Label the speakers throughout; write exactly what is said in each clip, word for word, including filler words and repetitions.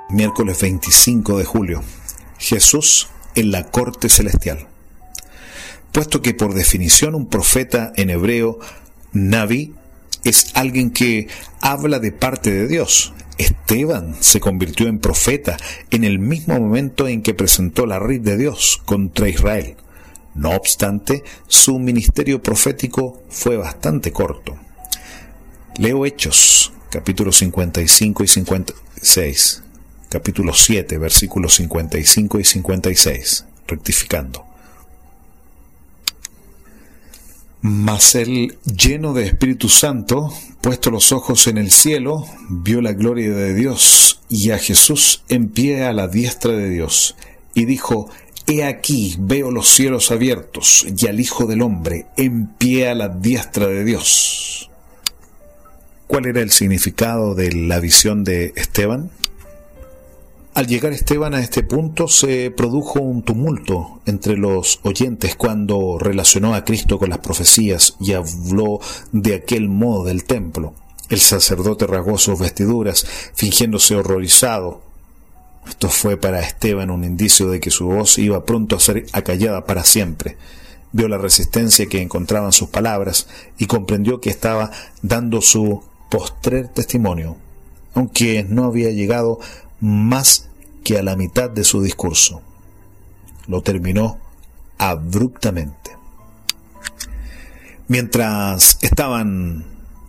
Speaker 1: Miércoles veinticinco de julio. Jesús en la corte celestial. Puesto que por definición un profeta en hebreo, Naví, es alguien que habla de parte de Dios. Esteban se convirtió en profeta en el mismo momento en que presentó la red de Dios contra Israel. No obstante, su ministerio profético fue bastante corto. Leo Hechos, capítulos cincuenta y cinco y cincuenta y seis. Capítulo siete, versículos cincuenta y cinco y cincuenta y seis, rectificando. Mas él, lleno de Espíritu Santo, puesto los ojos en el cielo, vio la gloria de Dios y a Jesús en pie a la diestra de Dios, y dijo: He aquí, veo los cielos abiertos y al Hijo del Hombre en pie a la diestra de Dios. ¿Cuál era el significado de la visión de Esteban? Al llegar Esteban a este punto se produjo un tumulto entre los oyentes cuando relacionó a Cristo con las profecías y habló de aquel modo del templo. El sacerdote rasgó sus vestiduras, fingiéndose horrorizado. Esto fue para Esteban un indicio de que su voz iba pronto a ser acallada para siempre. Vio la resistencia que encontraban sus palabras y comprendió que estaba dando su postrer testimonio, aunque no había llegado más que a la mitad de su discurso. Lo terminó abruptamente. Mientras estaban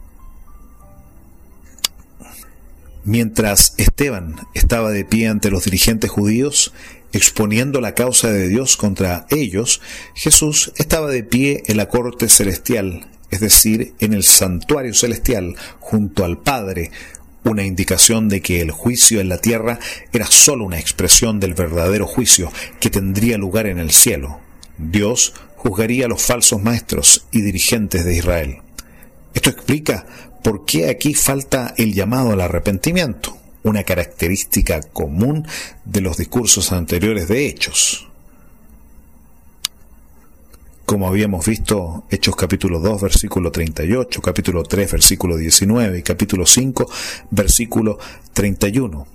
Speaker 1: Mientras Esteban estaba de pie ante los dirigentes judíos, exponiendo la causa de Dios contra ellos, Jesús estaba de pie en la corte celestial, es decir, en el santuario celestial, junto al Padre, una indicación de que el juicio en la tierra era sólo una expresión del verdadero juicio que tendría lugar en el cielo. Dios juzgaría a los falsos maestros y dirigentes de Israel. Esto explica por qué aquí falta el llamado al arrepentimiento, una característica común de los discursos anteriores de Hechos. Como habíamos visto, Hechos capítulo dos, versículo treinta y ocho, capítulo tres, versículo diecinueve y capítulo cinco, versículo treinta y uno.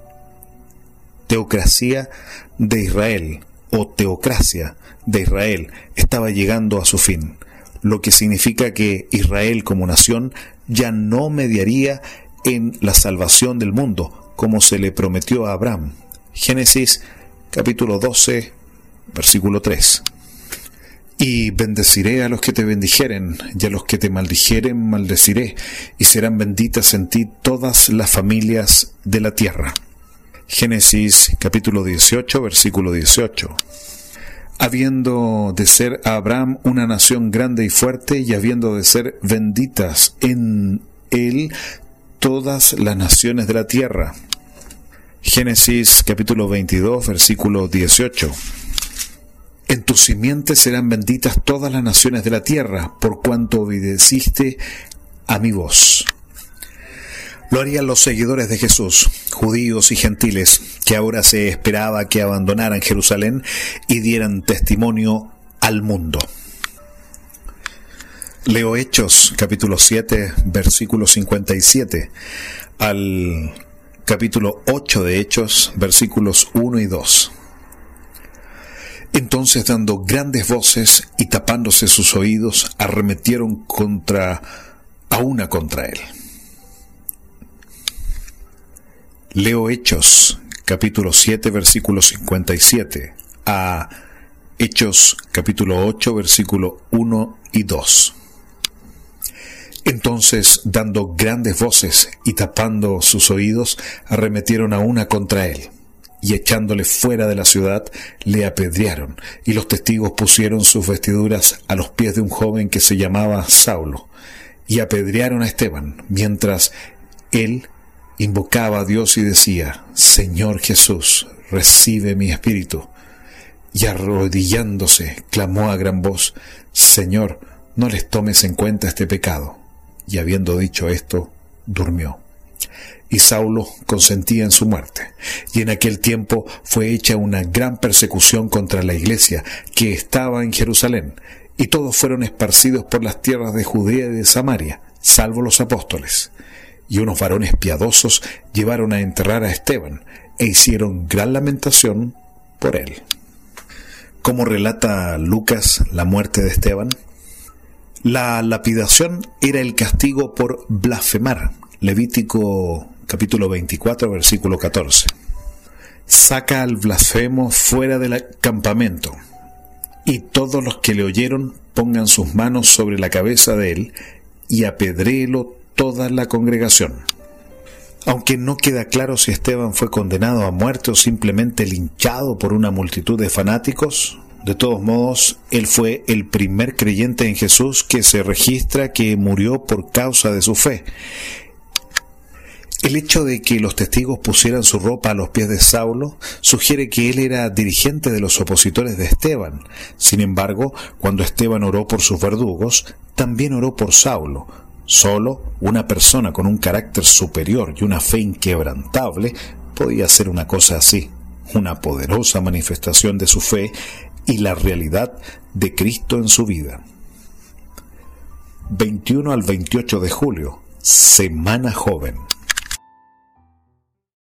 Speaker 1: Teocracia de Israel o teocracia de Israel estaba llegando a su fin, lo que significa que Israel como nación ya no mediaría en la salvación del mundo, como se le prometió a Abraham. Génesis capítulo doce, versículo tres. Y bendeciré a los que te bendijeren, y a los que te maldijeren maldeciré, y serán benditas en ti todas las familias de la tierra. Génesis capítulo dieciocho, versículo dieciocho. Habiendo de ser a Abraham una nación grande y fuerte, y habiendo de ser benditas en él todas las naciones de la tierra. Génesis capítulo veintidós, versículo dieciocho. En tu simiente serán benditas todas las naciones de la tierra, por cuanto obedeciste a mi voz. Lo harían los seguidores de Jesús, judíos y gentiles, que ahora se esperaba que abandonaran Jerusalén y dieran testimonio al mundo. Leo Hechos, capítulo siete, versículo cincuenta y siete, al capítulo ocho de Hechos, versículos uno y dos. Entonces, dando grandes voces y tapándose sus oídos, arremetieron contra, a una contra él. Leo Hechos, capítulo siete, versículo cincuenta y siete, a Hechos, capítulo ocho, versículo uno y dos. Entonces, dando grandes voces y tapando sus oídos, arremetieron a una contra él. Y echándole fuera de la ciudad, le apedrearon, y los testigos pusieron sus vestiduras a los pies de un joven que se llamaba Saulo, y apedrearon a Esteban, mientras él invocaba a Dios y decía: Señor Jesús, recibe mi espíritu. Y arrodillándose, clamó a gran voz: Señor, no les tomes en cuenta este pecado. Y habiendo dicho esto, durmió. Y Saulo consentía en su muerte. Y en aquel tiempo fue hecha una gran persecución contra la iglesia que estaba en Jerusalén, y todos fueron esparcidos por las tierras de Judea y de Samaria, salvo los apóstoles. Y unos varones piadosos llevaron a enterrar a Esteban, e hicieron gran lamentación por él. ¿Cómo relata Lucas la muerte de Esteban? La lapidación era el castigo por blasfemar. Levítico capítulo veinticuatro, versículo catorce. Saca al blasfemo fuera del campamento, y todos los que le oyeron pongan sus manos sobre la cabeza de él, y apedréelo toda la congregación. Aunque no queda claro si Esteban fue condenado a muerte o simplemente linchado por una multitud de fanáticos, de todos modos, él fue el primer creyente en Jesús que se registra que murió por causa de su fe. El hecho de que los testigos pusieran su ropa a los pies de Saulo sugiere que él era dirigente de los opositores de Esteban. Sin embargo, cuando Esteban oró por sus verdugos, también oró por Saulo. Solo una persona con un carácter superior y una fe inquebrantable podía hacer una cosa así, una poderosa manifestación de su fe y la realidad de Cristo en su vida. veintiuno al veintiocho de julio, Semana Joven.